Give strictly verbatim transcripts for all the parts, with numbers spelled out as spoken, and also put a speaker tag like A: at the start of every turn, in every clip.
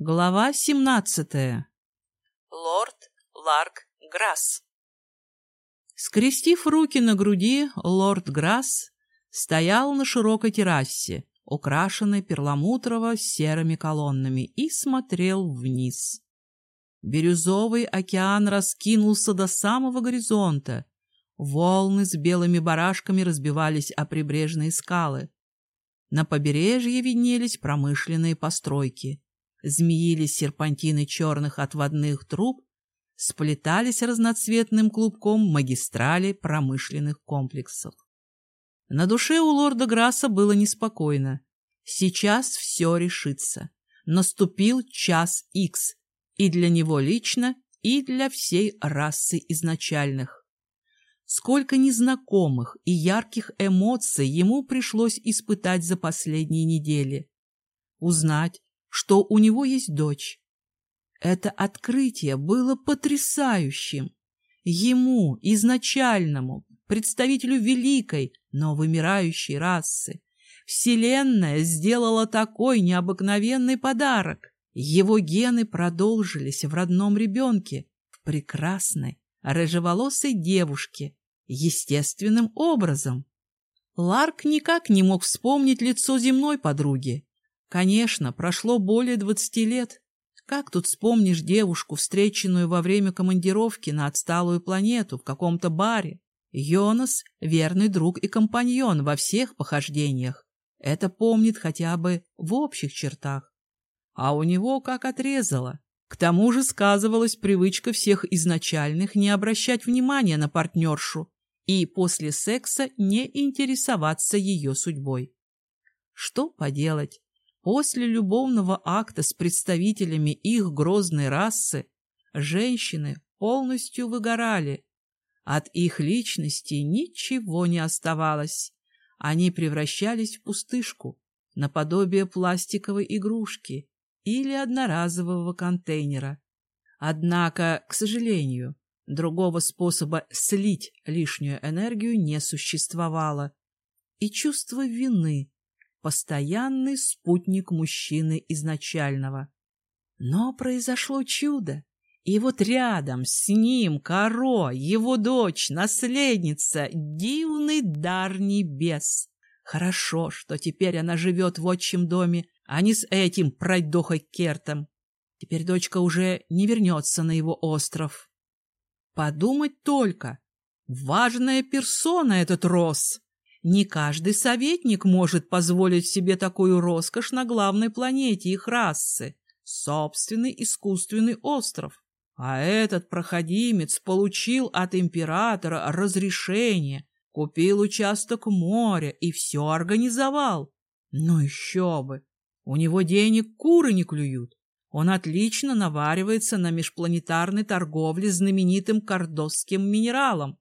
A: Глава семнадцатая.
B: Лорд Ларк Грасс.
A: Скрестив руки на груди, лорд Грасс стоял на широкой террасе, украшенной перламутрово-серыми колоннами, и смотрел вниз. Бирюзовый океан раскинулся до самого горизонта. Волны с белыми барашками разбивались о прибрежные скалы. На побережье виднелись промышленные постройки. Змеились серпантины черных отводных труб, сплетались разноцветным клубком магистрали промышленных комплексов. На душе у лорда Грасса было неспокойно. Сейчас все решится. Наступил час икс, и для него лично, и для всей расы изначальных. Сколько незнакомых и ярких эмоций ему пришлось испытать за последние недели. Узнать, что у него есть дочь. Это открытие было потрясающим. Ему, изначальному, представителю великой, но вымирающей расы, Вселенная сделала такой необыкновенный подарок. Его гены продолжились в родном ребенке, в прекрасной, рыжеволосой девушке, естественным образом. Ларк никак не мог вспомнить лицо земной подруги. Конечно, прошло более двадцати лет. Как тут вспомнишь девушку, встреченную во время командировки на отсталую планету в каком-то баре? Йонас — верный друг и компаньон во всех похождениях. Это помнит хотя бы в общих чертах. А у него как отрезало. К тому же сказывалась привычка всех изначальных не обращать внимания на партнершу и после секса не интересоваться ее судьбой. Что поделать? После любовного акта с представителями их грозной расы женщины полностью выгорали. От их личности ничего не оставалось. Они превращались в пустышку, наподобие пластиковой игрушки или одноразового контейнера. Однако, к сожалению, другого способа слить лишнюю энергию не существовало. И чувство вины — постоянный спутник мужчины изначального. Но произошло чудо, и вот рядом с ним Каро, его дочь, наследница, дивный дар небес. Хорошо, что теперь она живет в отчим доме, а не с этим пройдохой Кертом. Теперь дочка уже не вернется на его остров. Подумать только, важная персона этот Росс. Не каждый советник может позволить себе такую роскошь на главной планете их расы — собственный искусственный остров. А этот проходимец получил от императора разрешение, купил участок моря и все организовал. Ну еще бы! У него денег куры не клюют. Он отлично наваривается на межпланетарной торговле знаменитым кардосским минералом.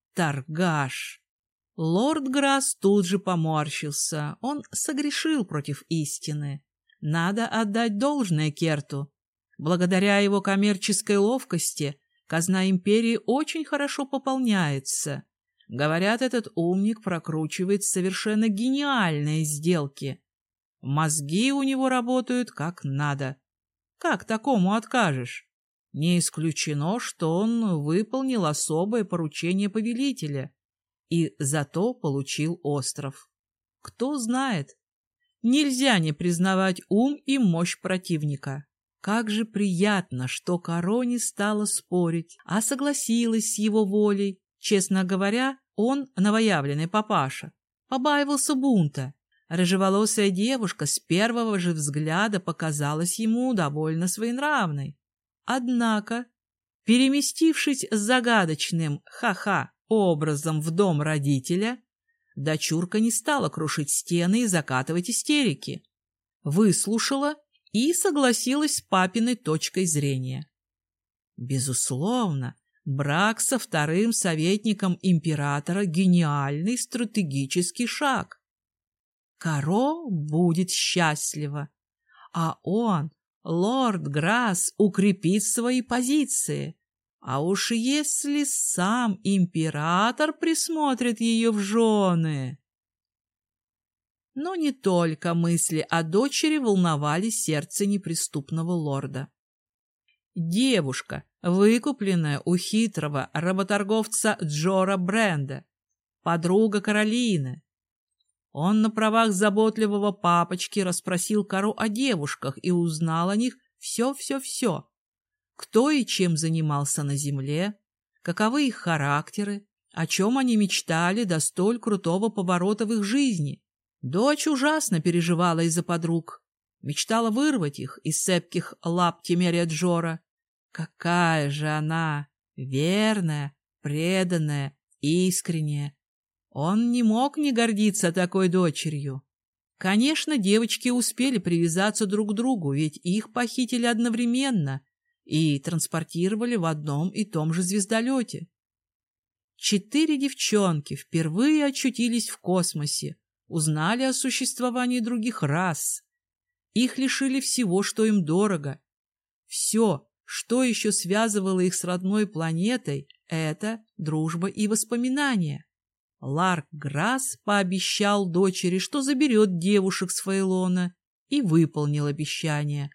A: Торгаш! Лорд Грасс тут же поморщился. Он согрешил против истины. Надо отдать должное Керту. Благодаря его коммерческой ловкости казна империи очень хорошо пополняется. Говорят, этот умник прокручивает совершенно гениальные сделки. Мозги у него работают как надо. Как такому откажешь? Не исключено, что он выполнил особое поручение повелителя и зато получил остров. Кто знает? Нельзя не признавать ум и мощь противника. Как же приятно, что Каро не стала спорить, а согласилась с его волей. Честно говоря, он, новоявленный папаша, побаивался бунта. Рыжеволосая девушка с первого же взгляда показалась ему довольно своенравной. Однако, переместившись с загадочным «ха-ха» образом в дом родителя, дочурка не стала крушить стены и закатывать истерики. Выслушала и согласилась с папиной точкой зрения. Безусловно, брак со вторым советником императора — гениальный стратегический шаг. Каро будет счастлива, а он, лорд Грасс, укрепит свои позиции. А уж если сам император присмотрит ее в жены... Но не только мысли о дочери волновали сердце неприступного лорда. Девушка, выкупленная у хитрого работорговца Джора Бренда, подруга Каролины. Он на правах заботливого папочки расспросил Кару о девушках и узнал о них все-все-все. Кто и чем занимался на земле, каковы их характеры, о чем они мечтали до столь крутого поворота в их жизни. Дочь ужасно переживала из-за подруг, мечтала вырвать их из цепких лап Темерия Джора. Какая же она верная, преданная, искренняя! Он не мог не гордиться такой дочерью. Конечно, девочки успели привязаться друг к другу, ведь их похитили одновременно и транспортировали в одном и том же звездолете. Четыре девчонки впервые очутились в космосе, узнали о существовании других рас. Их лишили всего, что им дорого. Все, что еще связывало их с родной планетой, это дружба и воспоминания. Ларк Грасс пообещал дочери, что заберет девушек с Фейлона, и выполнил обещание.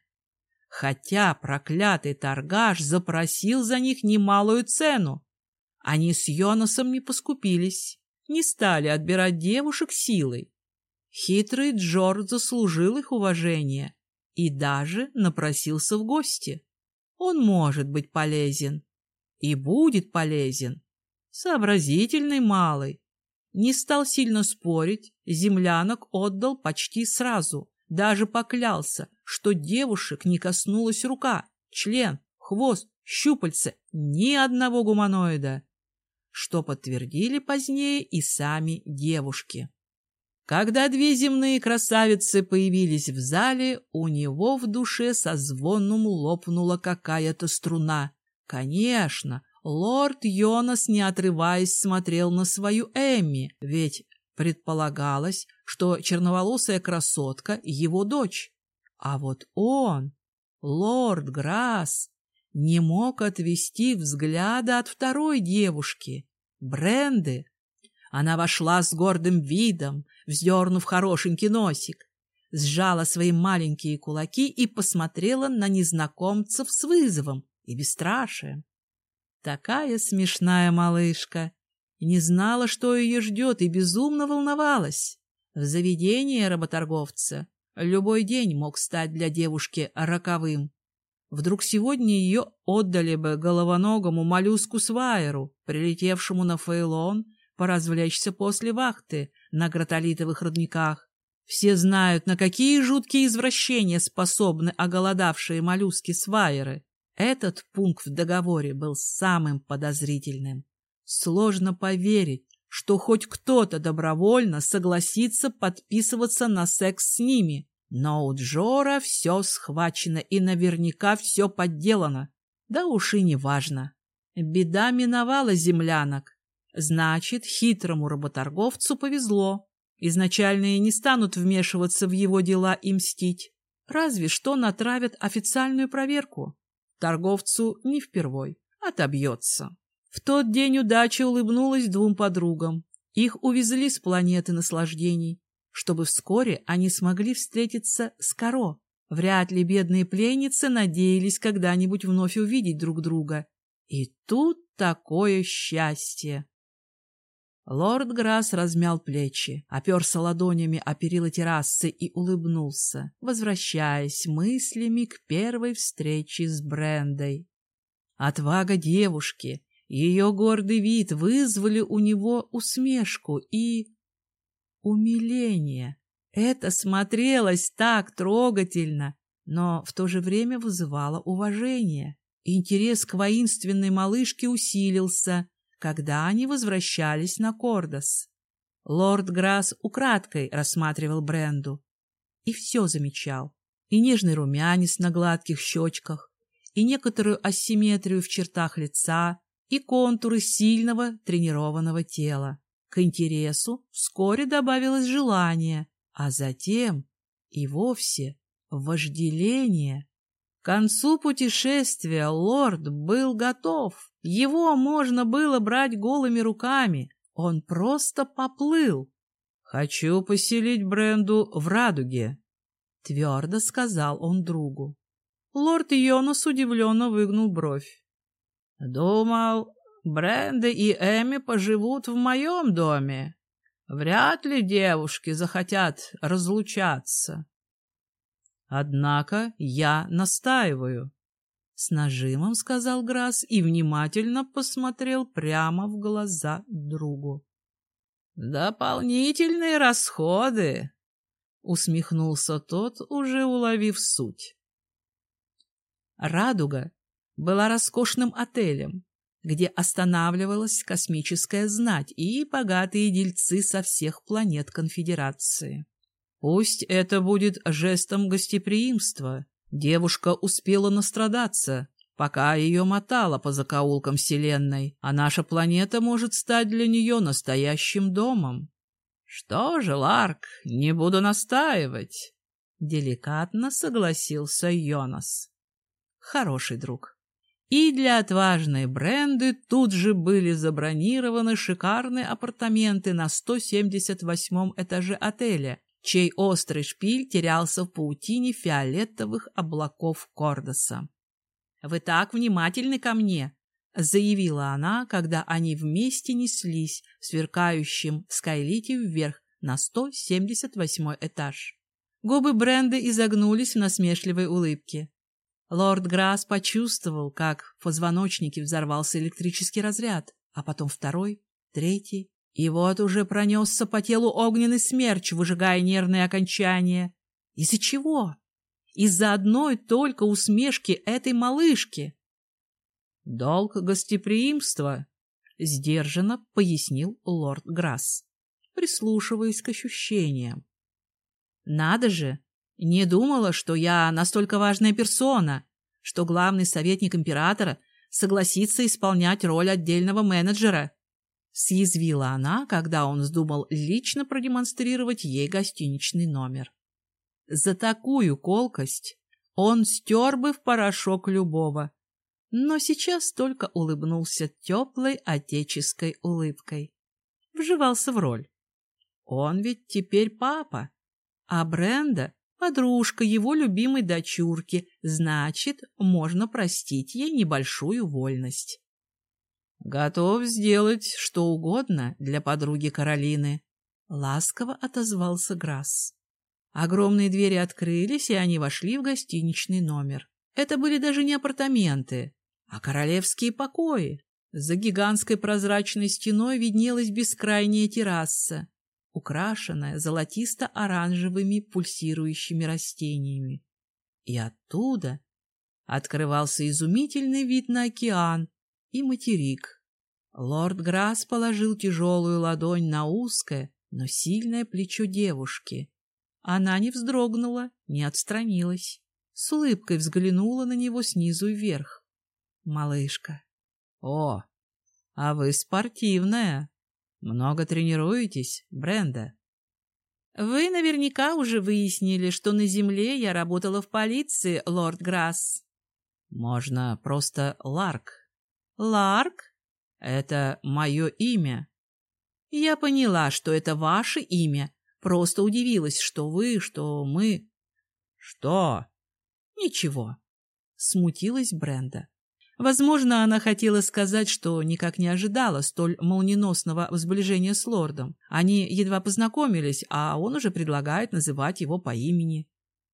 A: Хотя проклятый торгаш запросил за них немалую цену. Они с Йонасом не поскупились, не стали отбирать девушек силой. Хитрый Джордж заслужил их уважение и даже напросился в гости. Он может быть полезен и будет полезен. Сообразительный малый. Не стал сильно спорить, землянок отдал почти сразу, даже поклялся, что девушек не коснулась рука, член, хвост, щупальца, ни одного гуманоида, что подтвердили позднее и сами девушки. Когда две земные красавицы появились в зале, у него в душе со звоном лопнула какая-то струна. Конечно, лорд Йонас, не отрываясь, смотрел на свою Эмми, ведь предполагалось, что черноволосая красотка — его дочь. А вот он, лорд Грасс, не мог отвести взгляда от второй девушки, Бренды. Она вошла с гордым видом, вздернув хорошенький носик, сжала свои маленькие кулаки и посмотрела на незнакомцев с вызовом и бесстрашием. Такая смешная малышка. Не знала, что ее ждет, и безумно волновалась. В заведении работорговца любой день мог стать для девушки роковым. Вдруг сегодня ее отдали бы головоногому моллюску Свайеру, прилетевшему на Фейлон поразвлечься после вахты на гратолитовых родниках. Все знают, на какие жуткие извращения способны оголодавшие моллюски-свайеры. Этот пункт в договоре был самым подозрительным. Сложно поверить, что хоть кто-то добровольно согласится подписываться на секс с ними. Но у Джора все схвачено и наверняка все подделано. Да уж и не важно. Беда миновала землянок. Значит, хитрому работорговцу повезло. Изначальные не станут вмешиваться в его дела и мстить. Разве что натравят официальную проверку. Торговцу не впервой. Отобьется. В тот день удача улыбнулась двум подругам. Их увезли с планеты наслаждений, чтобы вскоре они смогли встретиться с Каро. Вряд ли бедные пленницы надеялись когда-нибудь вновь увидеть друг друга. И тут такое счастье! Лорд Грасс размял плечи, оперся ладонями о перила террасы и улыбнулся, возвращаясь мыслями к первой встрече с Брендой. Отвага девушки, ее гордый вид вызвали у него усмешку и умиление. Это смотрелось так трогательно, но в то же время вызывало уважение. Интерес к воинственной малышке усилился, когда они возвращались на Кордос. Лорд Грасс украдкой рассматривал Бренду и все замечал. И нежный румянец на гладких щечках, и некоторую асимметрию в чертах лица, и контуры сильного тренированного тела. К интересу вскоре добавилось желание, а затем и вовсе вожделение. К концу путешествия лорд был готов. Его можно было брать голыми руками. Он просто поплыл. «Хочу поселить Бренду в Радуге», — твердо сказал он другу. Лорд Йонас удивленно выгнул бровь. «Думал, Бренда и Эми поживут в моем доме. Вряд ли девушки захотят разлучаться». «Однако я настаиваю», — с нажимом сказал Грасс и внимательно посмотрел прямо в глаза другу. «Дополнительные расходы», — усмехнулся тот, уже уловив суть. «Радуга» была роскошным отелем, где останавливалась космическая знать и богатые дельцы со всех планет Конфедерации. Пусть это будет жестом гостеприимства. Девушка успела настрадаться, пока ее мотало по закоулкам Вселенной, а наша планета может стать для нее настоящим домом. Что же, Ларк, не буду настаивать, — деликатно согласился Йонас. Хороший друг. И для отважной Бренды тут же были забронированы шикарные апартаменты на сто семьдесят восьмом этаже отеля, чей острый шпиль терялся в паутине фиолетовых облаков Кордоса. «Вы так внимательны ко мне», — заявила она, когда они вместе неслись в сверкающем скайлите вверх на сто семьдесят восьмой этаж. Губы Бренды изогнулись в насмешливой улыбке. Лорд Грасс почувствовал, как в позвоночнике взорвался электрический разряд, а потом второй, третий, и вот уже пронесся по телу огненный смерч, выжигая нервные окончания. Из-за чего? Из-за одной только усмешки этой малышки. «Долг гостеприимства», — сдержанно пояснил лорд Грасс, прислушиваясь к ощущениям. «Надо же! Не думала, что я настолько важная персона, что главный советник императора согласится исполнять роль отдельного менеджера», — съязвила она, когда он вздумал лично продемонстрировать ей гостиничный номер. За такую колкость он стер бы в порошок любого, но сейчас только улыбнулся теплой отеческой улыбкой. Вживался в роль. Он ведь теперь папа, а Бренда — подружка его любимой дочурки, значит, можно простить ей небольшую вольность. «Готов сделать что угодно для подруги Каролины», — ласково отозвался Грасс. Огромные двери открылись, и они вошли в гостиничный номер. Это были даже не апартаменты, а королевские покои. За гигантской прозрачной стеной виднелась бескрайняя терраса, украшенная золотисто-оранжевыми пульсирующими растениями. И оттуда открывался изумительный вид на океан и материк. Лорд Грасс положил тяжелую ладонь на узкое, но сильное плечо девушки. Она не вздрогнула, не отстранилась. С улыбкой взглянула на него снизу вверх. «Малышка». «О, а вы спортивная. Много тренируетесь, Бренда?» «Вы наверняка уже выяснили, что на земле я работала в полиции, лорд Грасс». «Можно просто Ларк». «Ларк? Это мое имя». «Я поняла, что это ваше имя. Просто удивилась, что вы, что мы...» «Что?» «Ничего», — смутилась Бренда. Возможно, она хотела сказать, что никак не ожидала столь молниеносного сближения с лордом. Они едва познакомились, а он уже предлагает называть его по имени.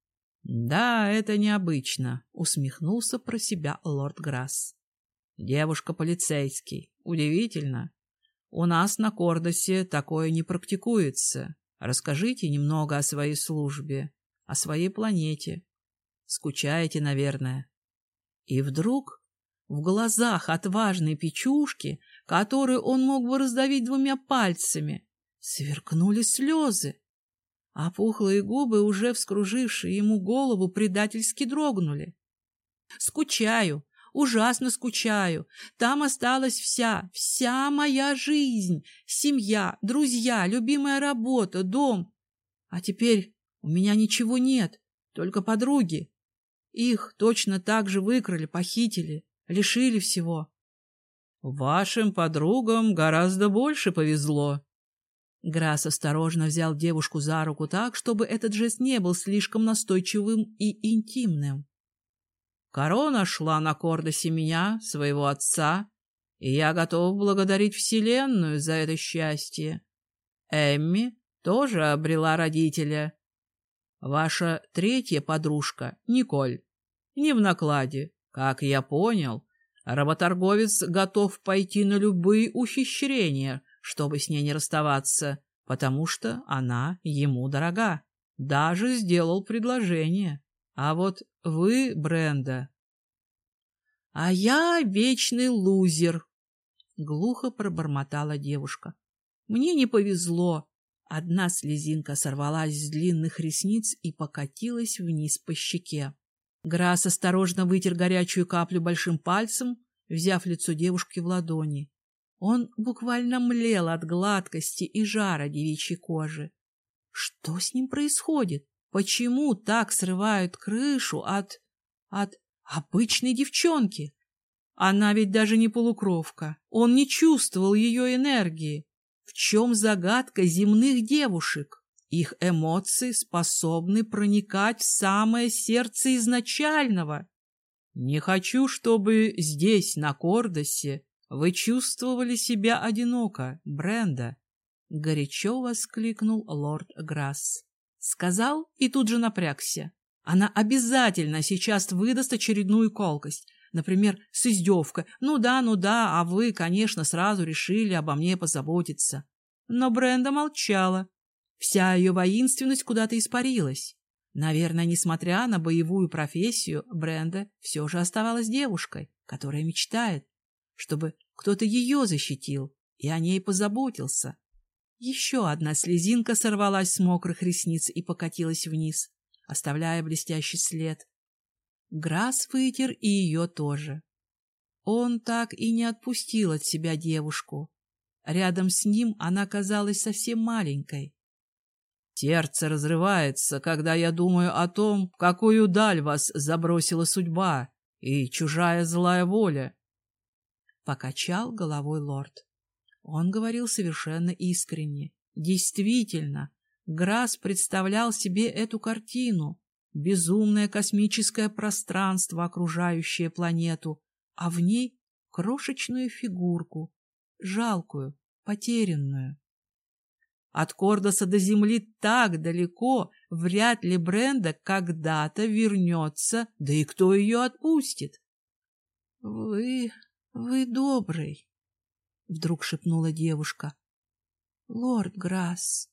A: «Да, это необычно», — усмехнулся про себя лорд Грасс. «Девушка полицейский. Удивительно. У нас на Кордосе такое не практикуется. Расскажите немного о своей службе, о своей планете. Скучаете, наверное». И вдруг в глазах отважной печушки, которую он мог бы раздавить двумя пальцами, сверкнули слезы, а пухлые губы, уже вскружившие ему голову, предательски дрогнули. «Скучаю, ужасно скучаю. Там осталась вся, вся моя жизнь, семья, друзья, любимая работа, дом. А теперь у меня ничего нет, только подруги. Их точно так же выкрали, похитили, лишили всего». «Вашим подругам гораздо больше повезло», Грасс осторожно взял девушку за руку так, чтобы этот жест не был слишком настойчивым и интимным. «Корона шла на Кордосе меня, своего отца, и я готов благодарить Вселенную за это счастье. Эмми тоже обрела родителя. Ваша третья подружка, Николь, не в накладе. Как я понял, работорговец готов пойти на любые ухищрения, чтобы с ней не расставаться, потому что она ему дорога. Даже сделал предложение. А вот вы, Бренда...» «А я вечный лузер», — глухо пробормотала девушка. «Мне не повезло». Одна слезинка сорвалась с длинных ресниц и покатилась вниз по щеке. Грасс осторожно вытер горячую каплю большим пальцем, взяв лицо девушки в ладони. Он буквально млел от гладкости и жара девичьей кожи. Что с ним происходит? Почему так срывают крышу от... от обычной девчонки? Она ведь даже не полукровка. Он не чувствовал ее энергии. В чем загадка земных девушек? Их эмоции способны проникать в самое сердце изначального. Не хочу, чтобы здесь, на Кордосе, вы чувствовали себя одиноко, Бренда, — горячо воскликнул лорд Грасс. Сказал и тут же напрягся. Она обязательно сейчас выдаст очередную колкость. Например, с издевкой. «Ну да, ну да, а вы, конечно, сразу решили обо мне позаботиться». Но Бренда молчала. Вся ее воинственность куда-то испарилась. Наверное, несмотря на боевую профессию, Бренда все же оставалась девушкой, которая мечтает, чтобы кто-то ее защитил и о ней позаботился. Еще одна слезинка сорвалась с мокрых ресниц и покатилась вниз, оставляя блестящий след. Грасс вытер и ее тоже. Он так и не отпустил от себя девушку. Рядом с ним она казалась совсем маленькой. «Сердце разрывается, когда я думаю о том, в какую даль вас забросила судьба и чужая злая воля», — покачал головой лорд. Он говорил совершенно искренне. Действительно, Грасс представлял себе эту картину. Безумное космическое пространство, окружающее планету, а в ней крошечную фигурку, жалкую, потерянную. От Кордоса до Земли так далеко, вряд ли Бренда когда-то вернется, да и кто ее отпустит? — Вы... вы добрый, — вдруг шепнула девушка. — Лорд Грасс.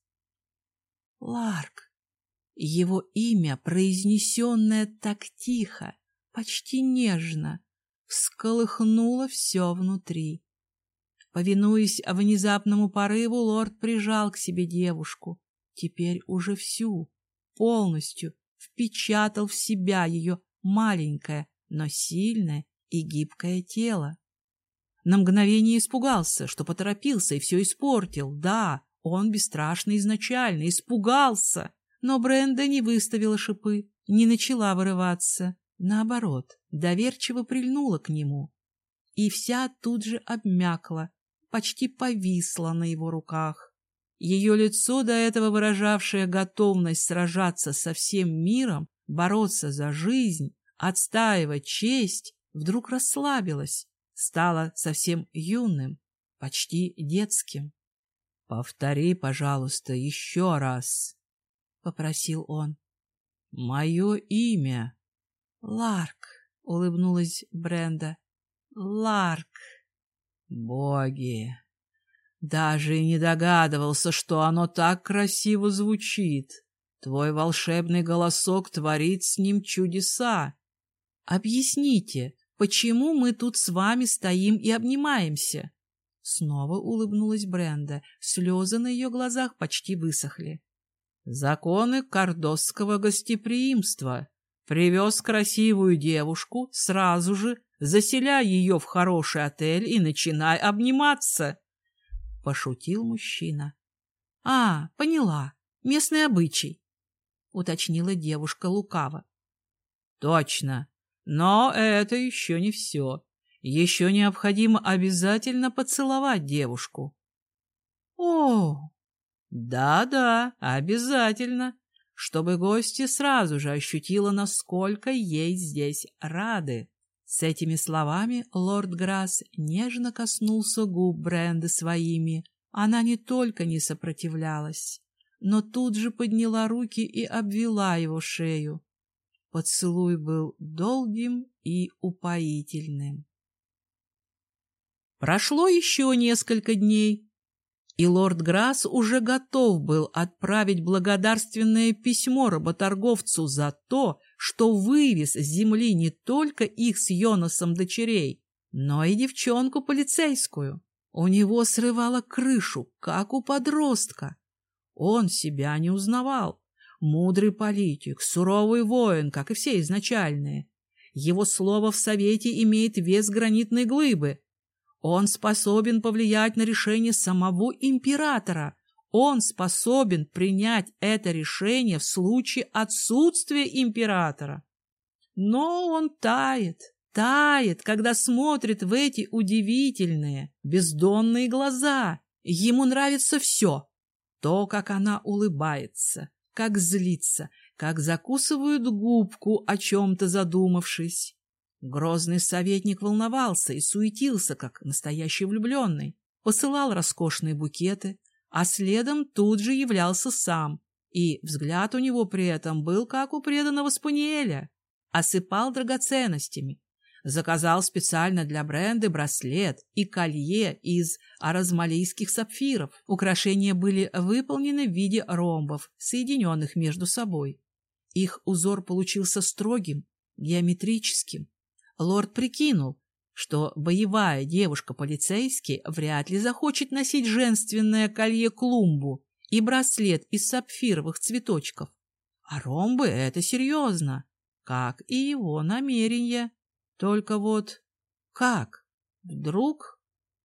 A: Ларк. Его имя, произнесенное так тихо, почти нежно, всколыхнуло все внутри. Повинуясь внезапному порыву, лорд прижал к себе девушку, теперь уже всю, полностью впечатал в себя ее маленькое, но сильное и гибкое тело. На мгновение испугался, что поторопился и все испортил. Да, он бесстрашный изначально, испугался. Но Бренда не выставила шипы, не начала вырываться. Наоборот, доверчиво прильнула к нему. И вся тут же обмякла, почти повисла на его руках. Ее лицо, до этого выражавшее готовность сражаться со всем миром, бороться за жизнь, отстаивать честь, вдруг расслабилось, стало совсем юным, почти детским. — Повтори, пожалуйста, еще раз, — попросил он. — Мое имя. — Ларк, — улыбнулась Бренда. — Ларк. — Боги! Даже и не догадывался, что оно так красиво звучит. Твой волшебный голосок творит с ним чудеса. Объясните, почему мы тут с вами стоим и обнимаемся? Снова улыбнулась Бренда. Слезы на ее глазах почти высохли. Законы кордосского гостеприимства. Привез красивую девушку, сразу же заселяй ее в хороший отель и начинай обниматься. Пошутил мужчина. — А, поняла. Местный обычай, — уточнила девушка лукаво. — Точно. Но это еще не все. Еще необходимо обязательно поцеловать девушку. — О! Да-да, обязательно, чтобы гостья сразу же ощутила, насколько ей здесь рады. С этими словами лорд Грасс нежно коснулся губ Бренды своими. Она не только не сопротивлялась, но тут же подняла руки и обвела его шею. Поцелуй был долгим и упоительным. Прошло еще несколько дней, и лорд Грасс уже готов был отправить благодарственное письмо работорговцу за то, что вывез с земли не только их с Йонасом дочерей, но и девчонку полицейскую. У него срывало крышу, как у подростка. Он себя не узнавал. Мудрый политик, суровый воин, как и все изначальные. Его слово в совете имеет вес гранитной глыбы. Он способен повлиять на решение самого императора. Он способен принять это решение в случае отсутствия императора. Но он тает, тает, когда смотрит в эти удивительные, бездонные глаза. Ему нравится все. То, как она улыбается, как злится, как закусывает губку, о чем-то задумавшись. Грозный советник волновался и суетился, как настоящий влюбленный, посылал роскошные букеты, а следом тут же являлся сам, и взгляд у него при этом был, как у преданного спаниеля, осыпал драгоценностями, заказал специально для Бренды браслет и колье из аразмалийских сапфиров. Украшения были выполнены в виде ромбов, соединенных между собой. Их узор получился строгим, геометрическим. Лорд прикинул, что боевая девушка-полицейский вряд ли захочет носить женственное колье-клумбу и браслет из сапфировых цветочков. А ромбы — это серьезно, как и его намерения. Только вот как? Вдруг?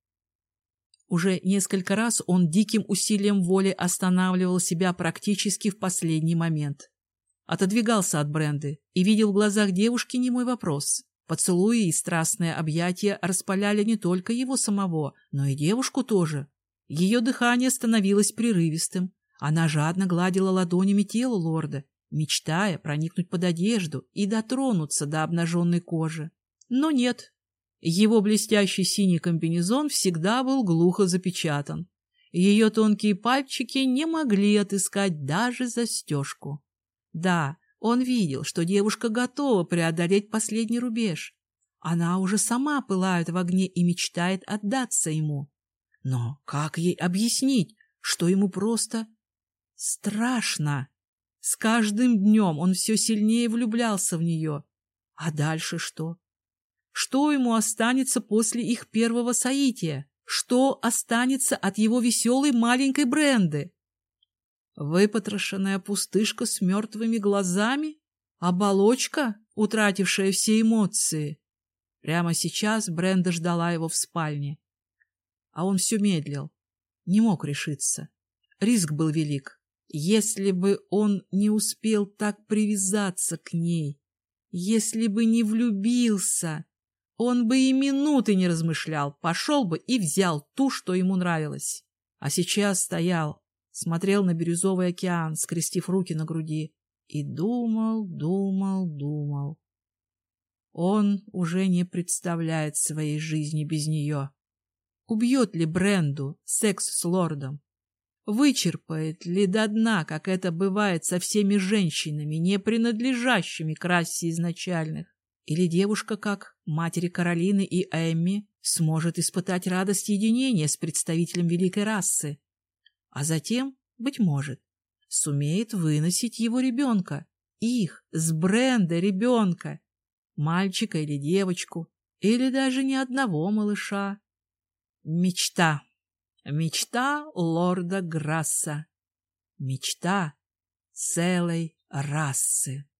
A: Уже несколько раз он диким усилием воли останавливал себя практически в последний момент. Отодвигался от Бренды и видел в глазах девушки немой вопрос. Поцелуи и страстные объятия распаляли не только его самого, но и девушку тоже. Ее дыхание становилось прерывистым. Она жадно гладила ладонями тело лорда, мечтая проникнуть под одежду и дотронуться до обнаженной кожи. Но нет. Его блестящий синий комбинезон всегда был глухо запечатан. Ее тонкие пальчики не могли отыскать даже застежку. Да, он видел, что девушка готова преодолеть последний рубеж. Она уже сама пылает в огне и мечтает отдаться ему. Но как ей объяснить, что ему просто страшно? С каждым днем он все сильнее влюблялся в нее. А дальше что? Что ему останется после их первого соития? Что останется от его веселой маленькой Бренды? Выпотрошенная пустышка с мертвыми глазами? Оболочка, утратившая все эмоции? Прямо сейчас Бренда ждала его в спальне. А он все медлил, не мог решиться. Риск был велик. Если бы он не успел так привязаться к ней, если бы не влюбился, он бы и минуты не размышлял, пошел бы и взял ту, что ему нравилось. А сейчас стоял, смотрел на бирюзовый океан, скрестив руки на груди, и думал, думал, думал. Он уже не представляет своей жизни без нее. Убьет ли Бренду секс с лордом? Вычерпает ли до дна, как это бывает со всеми женщинами, не принадлежащими к расе изначальных? Или девушка, как матери Каролины и Эмми, сможет испытать радость единения с представителем великой расы? А затем, быть может, сумеет выносить его ребенка, их, с Брендой ребенка, мальчика или девочку, или даже ни одного малыша. Мечта. Мечта лорда Грасса. Мечта целой расы.